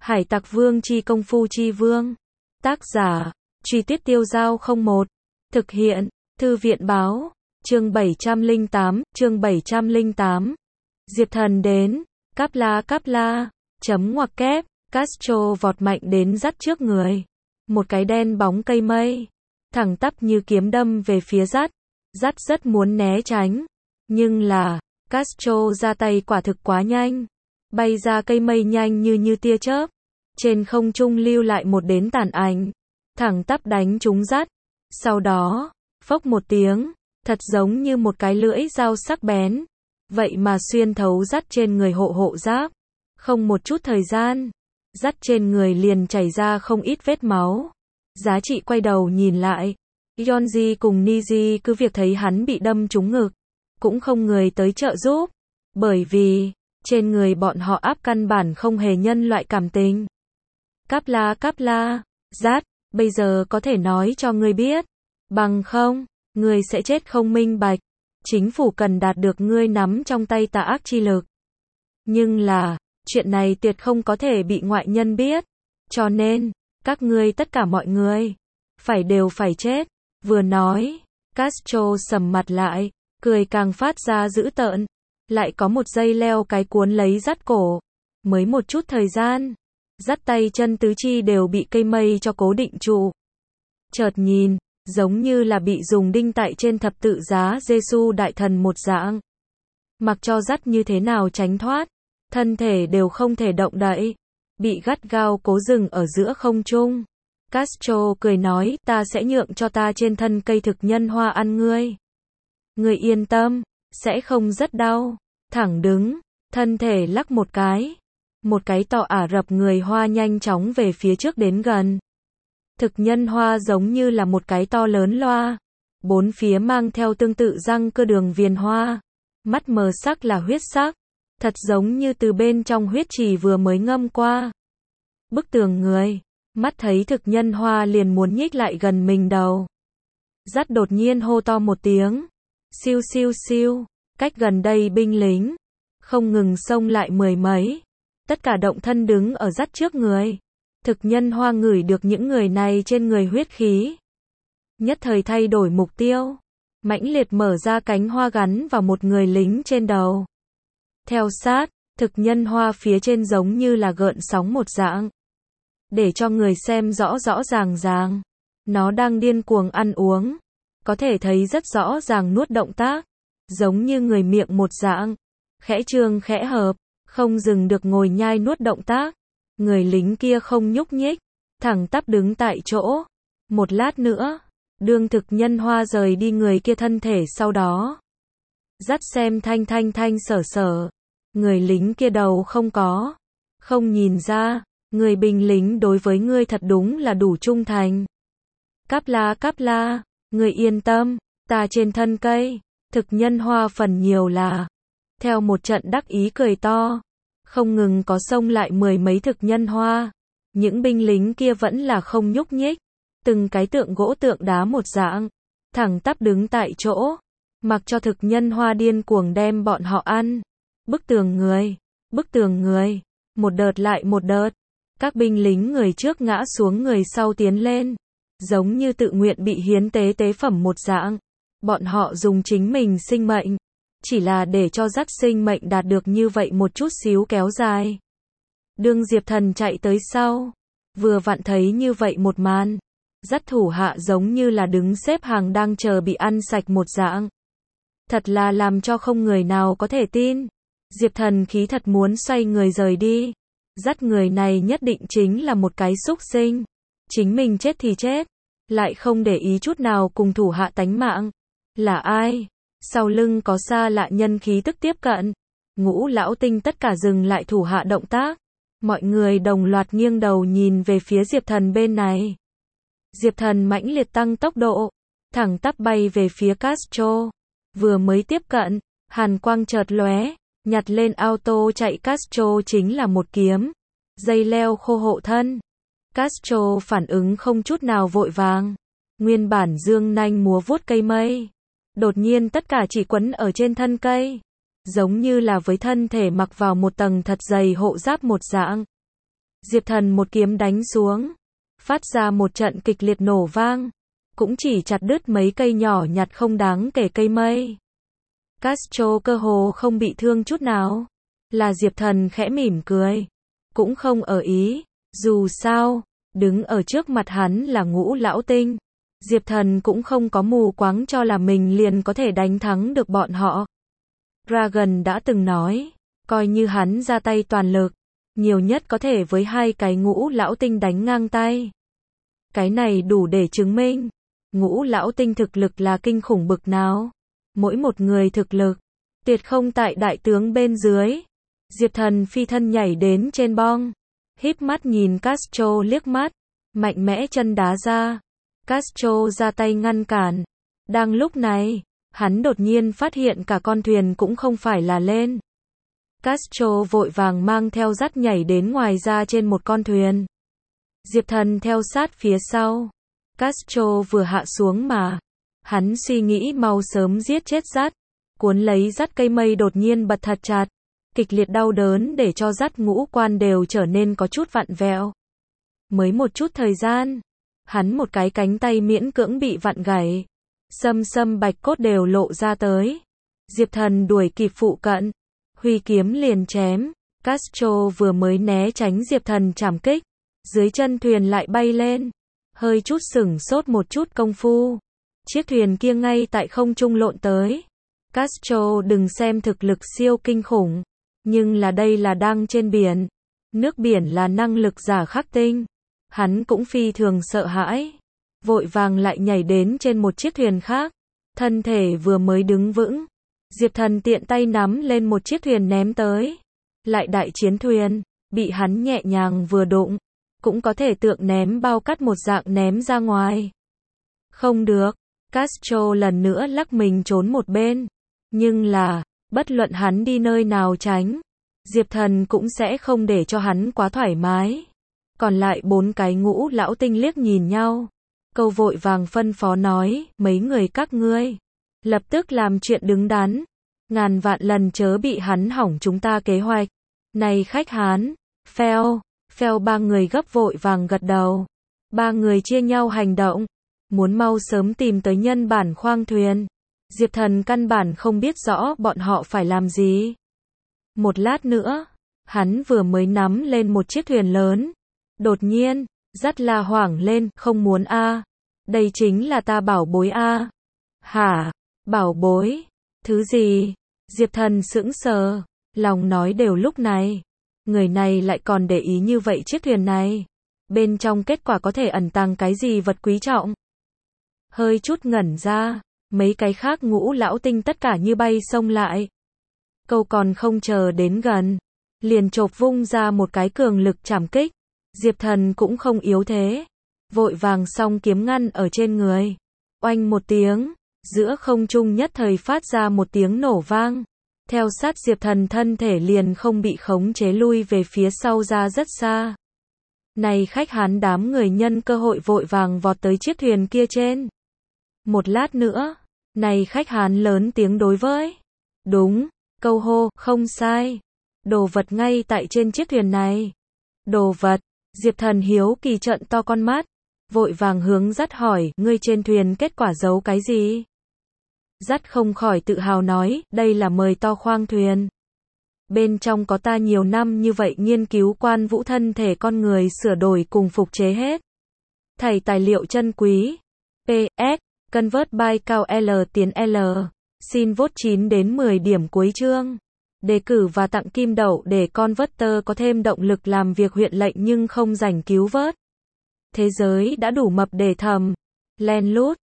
Hải Tặc Vương chi công phu chi vương. Tác giả, Truy Tuyết Tiêu Dao 01. Thực hiện, Thư viện Báo. Chương 708. Diệp Thần đến. Cáp la, chấm ngoặc kép. Castro vọt mạnh đến dắt trước người. Một cái đen bóng cây mây. Thẳng tắp như kiếm đâm về phía dắt. Dắt rất muốn né tránh. Nhưng là, Castro ra tay quả thực quá nhanh. Bay ra cây mây nhanh như tia chớp. Trên không trung lưu lại một đến tàn ảnh. Thẳng tắp đánh trúng dắt. Sau đó, phốc một tiếng, thật giống như một cái lưỡi dao sắc bén. Vậy mà xuyên thấu dắt trên người hộ giáp. Không một chút thời gian, dắt trên người liền chảy ra không ít vết máu. Giá trị quay đầu nhìn lại. Yonji cùng Niji cứ việc thấy hắn bị đâm trúng ngực. Cũng không người tới trợ giúp. Bởi vì, trên người bọn họ áp căn bản không hề nhân loại cảm tình. Cáp la, dắt, bây giờ có thể nói cho ngươi biết. Bằng không, ngươi sẽ chết không minh bạch. Chính phủ cần đạt được ngươi nắm trong tay tà ác chi lực. Nhưng là, chuyện này tuyệt không có thể bị ngoại nhân biết. Cho nên, các ngươi tất cả mọi người, đều phải chết. Vừa nói, Castro sầm mặt lại, cười càng phát ra dữ tợn. Lại có một dây leo cái cuốn lấy dắt cổ. Mới một chút thời gian, dắt tay chân tứ chi đều bị cây mây cho cố định trụ. Chợt nhìn, giống như là bị dùng đinh tại trên thập tự giá Giêsu đại thần một dạng. Mặc cho dắt như thế nào tránh thoát, thân thể đều không thể động đậy, bị gắt gao cố dừng ở giữa không trung. Castro cười nói, ta sẽ nhượng cho ta trên thân cây thực nhân hoa ăn ngươi. Ngươi yên tâm, sẽ không rất đau. Thẳng đứng, thân thể lắc một cái. Một cái to Ả Rập người Hoa nhanh chóng về phía trước đến gần. Thực nhân hoa giống như là một cái to lớn loa. Bốn phía mang theo tương tự răng cơ đường viền hoa. Mắt mờ sắc là huyết sắc. Thật giống như từ bên trong huyết trì vừa mới ngâm qua. Bức tường người. Mắt thấy thực nhân hoa liền muốn nhích lại gần mình đầu. Dắt đột nhiên hô to một tiếng. Siêu siêu siêu. Cách gần đây binh lính. Không ngừng xông lại mười mấy. Tất cả động thân đứng ở dắt trước người. Thực nhân hoa ngửi được những người này trên người huyết khí. Nhất thời thay đổi mục tiêu. Mãnh liệt mở ra cánh hoa gắn vào một người lính trên đầu. Theo sát, thực nhân hoa phía trên giống như là gợn sóng một dạng. Để cho người xem rõ ràng. Nó đang điên cuồng ăn uống. Có thể thấy rất rõ ràng nuốt động tác. Giống như người miệng một dạng. Khẽ trương khẽ hợp. Không dừng được ngồi nhai nuốt động tác. Người lính kia không nhúc nhích. Thẳng tắp đứng tại chỗ. Một lát nữa. Đương thực nhân hoa rời đi người kia thân thể sau đó. Dắt xem thanh sở. Người lính kia đầu không có. Không nhìn ra. Người binh lính đối với ngươi thật đúng là đủ trung thành. Cáp la, ngươi yên tâm. Ta trên thân cây. Thực nhân hoa phần nhiều là. Theo một trận đắc ý cười to. Không ngừng có xông lại mười mấy thực nhân hoa. Những binh lính kia vẫn là không nhúc nhích. Từng cái tượng gỗ tượng đá một dạng. Thẳng tắp đứng tại chỗ. Mặc cho thực nhân hoa điên cuồng đem bọn họ ăn. Bức tường người. Một đợt lại một đợt. Các binh lính người trước ngã xuống người sau tiến lên. Giống như tự nguyện bị hiến tế phẩm một dạng. Bọn họ dùng chính mình sinh mệnh. Chỉ là để cho dắt sinh mệnh đạt được như vậy một chút xíu kéo dài. Đương Diệp Thần chạy tới sau. Vừa vặn thấy như vậy một màn. Dắt thủ hạ giống như là đứng xếp hàng đang chờ bị ăn sạch một dạng. Thật là làm cho không người nào có thể tin. Diệp Thần khí thật muốn xoay người rời đi. Dắt người này nhất định chính là một cái xúc sinh. Chính mình chết thì chết. Lại không để ý chút nào cùng thủ hạ tánh mạng. Là ai? Sau lưng có xa lạ nhân khí tức tiếp cận. Ngũ lão tinh tất cả dừng lại thủ hạ động tác. Mọi người đồng loạt nghiêng đầu nhìn về phía Diệp Thần bên này. Diệp Thần mãnh liệt tăng tốc độ. Thẳng tắp bay về phía Castro. Vừa mới tiếp cận. Hàn quang chợt lóe. Nhặt lên auto chạy Castro chính là một kiếm. Dây leo khô hộ thân. Castro phản ứng không chút nào vội vàng. Nguyên bản dương nanh múa vuốt cây mây. Đột nhiên tất cả chỉ quấn ở trên thân cây. Giống như là với thân thể mặc vào một tầng thật dày hộ giáp một dạng. Diệp Thần một kiếm đánh xuống, phát ra một trận kịch liệt nổ vang, cũng chỉ chặt đứt mấy cây nhỏ nhặt không đáng kể cây mây. Castro cơ hồ không bị thương chút nào, là Diệp Thần khẽ mỉm cười, cũng không ở ý, dù sao, đứng ở trước mặt hắn là Ngũ Lão Tinh. Diệp Thần cũng không có mù quáng cho là mình liền có thể đánh thắng được bọn họ. Dragon đã từng nói, coi như hắn ra tay toàn lực, nhiều nhất có thể với 2 cái Ngũ Lão Tinh đánh ngang tay. Cái này đủ để chứng minh, Ngũ Lão Tinh thực lực là kinh khủng bực nào. Mỗi một người thực lực, tuyệt không tại đại tướng bên dưới. Diệp Thần phi thân nhảy đến trên bong, híp mắt nhìn Castro liếc mắt, mạnh mẽ chân đá ra. Castro ra tay ngăn cản. Đang lúc này, hắn đột nhiên phát hiện cả con thuyền cũng không phải là lên. Castro vội vàng mang theo dắt nhảy đến ngoài ra trên một con thuyền. Diệp Thần theo sát phía sau. Castro vừa hạ xuống mà, hắn suy nghĩ mau sớm giết chết dắt, cuốn lấy dắt cây mây đột nhiên bật thật chặt, kịch liệt đau đớn để cho dắt ngũ quan đều trở nên có chút vặn vẹo. Mới một chút thời gian, hắn một cái cánh tay miễn cưỡng bị vặn gãy, xâm bạch cốt đều lộ ra tới. Diệp Thần đuổi kịp phụ cận, huy kiếm liền chém. Castro vừa mới né tránh Diệp Thần trảm kích, dưới chân thuyền lại bay lên, hơi chút sửng sốt một chút công phu, chiếc thuyền kia ngay tại không trung lộn tới. Castro đừng xem thực lực siêu kinh khủng, nhưng là đây là đang trên biển, nước biển là năng lực giả khắc tinh, hắn cũng phi thường sợ hãi, vội vàng lại nhảy đến trên một chiếc thuyền khác, thân thể vừa mới đứng vững, Diệp Thần tiện tay nắm lên một chiếc thuyền ném tới, lại đại chiến thuyền, bị hắn nhẹ nhàng vừa đụng, cũng có thể tượng ném bao cát một dạng ném ra ngoài. Không được, Castro lần nữa lắc mình trốn một bên, nhưng là, bất luận hắn đi nơi nào tránh, Diệp Thần cũng sẽ không để cho hắn quá thoải mái. Còn lại 4 cái Ngũ Lão Tinh liếc nhìn nhau, câu vội vàng phân phó nói, mấy người các ngươi, lập tức làm chuyện đứng đắn, ngàn vạn lần chớ bị hắn hỏng chúng ta kế hoạch. Này khách Hán, Phèo 3 người gấp vội vàng gật đầu. 3 người chia nhau hành động, muốn mau sớm tìm tới nhân bản khoang thuyền. Diệp Thần căn bản không biết rõ bọn họ phải làm gì. Một lát nữa, hắn vừa mới nắm lên một chiếc thuyền lớn. Đột nhiên, dắt la hoảng lên, không muốn a, đây chính là ta bảo bối a. Hả? Bảo bối? Thứ gì? Diệp Thần sững sờ, lòng nói đều lúc này. Người này lại còn để ý như vậy chiếc thuyền này. Bên trong kết quả có thể ẩn tàng cái gì vật quý trọng. Hơi chút ngẩn ra, mấy cái khác Ngũ Lão Tinh tất cả như bay xông lại. Câu còn không chờ đến gần, liền chộp vung ra một cái cường lực trảm kích. Diệp Thần cũng không yếu thế, vội vàng song kiếm ngăn ở trên người. Oanh một tiếng, giữa không trung nhất thời phát ra một tiếng nổ vang. Theo sát Diệp Thần thân thể liền không bị khống chế lui về phía sau ra rất xa. Này khách Hán đám người nhân cơ hội vội vàng vọt tới chiếc thuyền kia trên. Một lát nữa, này khách Hán lớn tiếng đối với. Đúng, câu hô, không sai. Đồ vật ngay tại trên chiếc thuyền này. Đồ vật, Diệp Thần hiếu kỳ trợn to con mắt, vội vàng hướng dắt hỏi, ngươi trên thuyền kết quả giấu cái gì? Dắt không khỏi tự hào nói, đây là mời to khoang thuyền. Bên trong có ta nhiều năm như vậy nghiên cứu quan vũ thân thể con người sửa đổi cùng phục chế hết. Thầy tài liệu chân quý. PS, convert by cao L tiến L. Xin vote 9 đến 10 điểm cuối chương. Đề cử và tặng kim đậu để Converter có thêm động lực làm việc huyện lệnh nhưng không rảnh cứu vớt. Thế giới đã đủ mập để thầm. Len lút.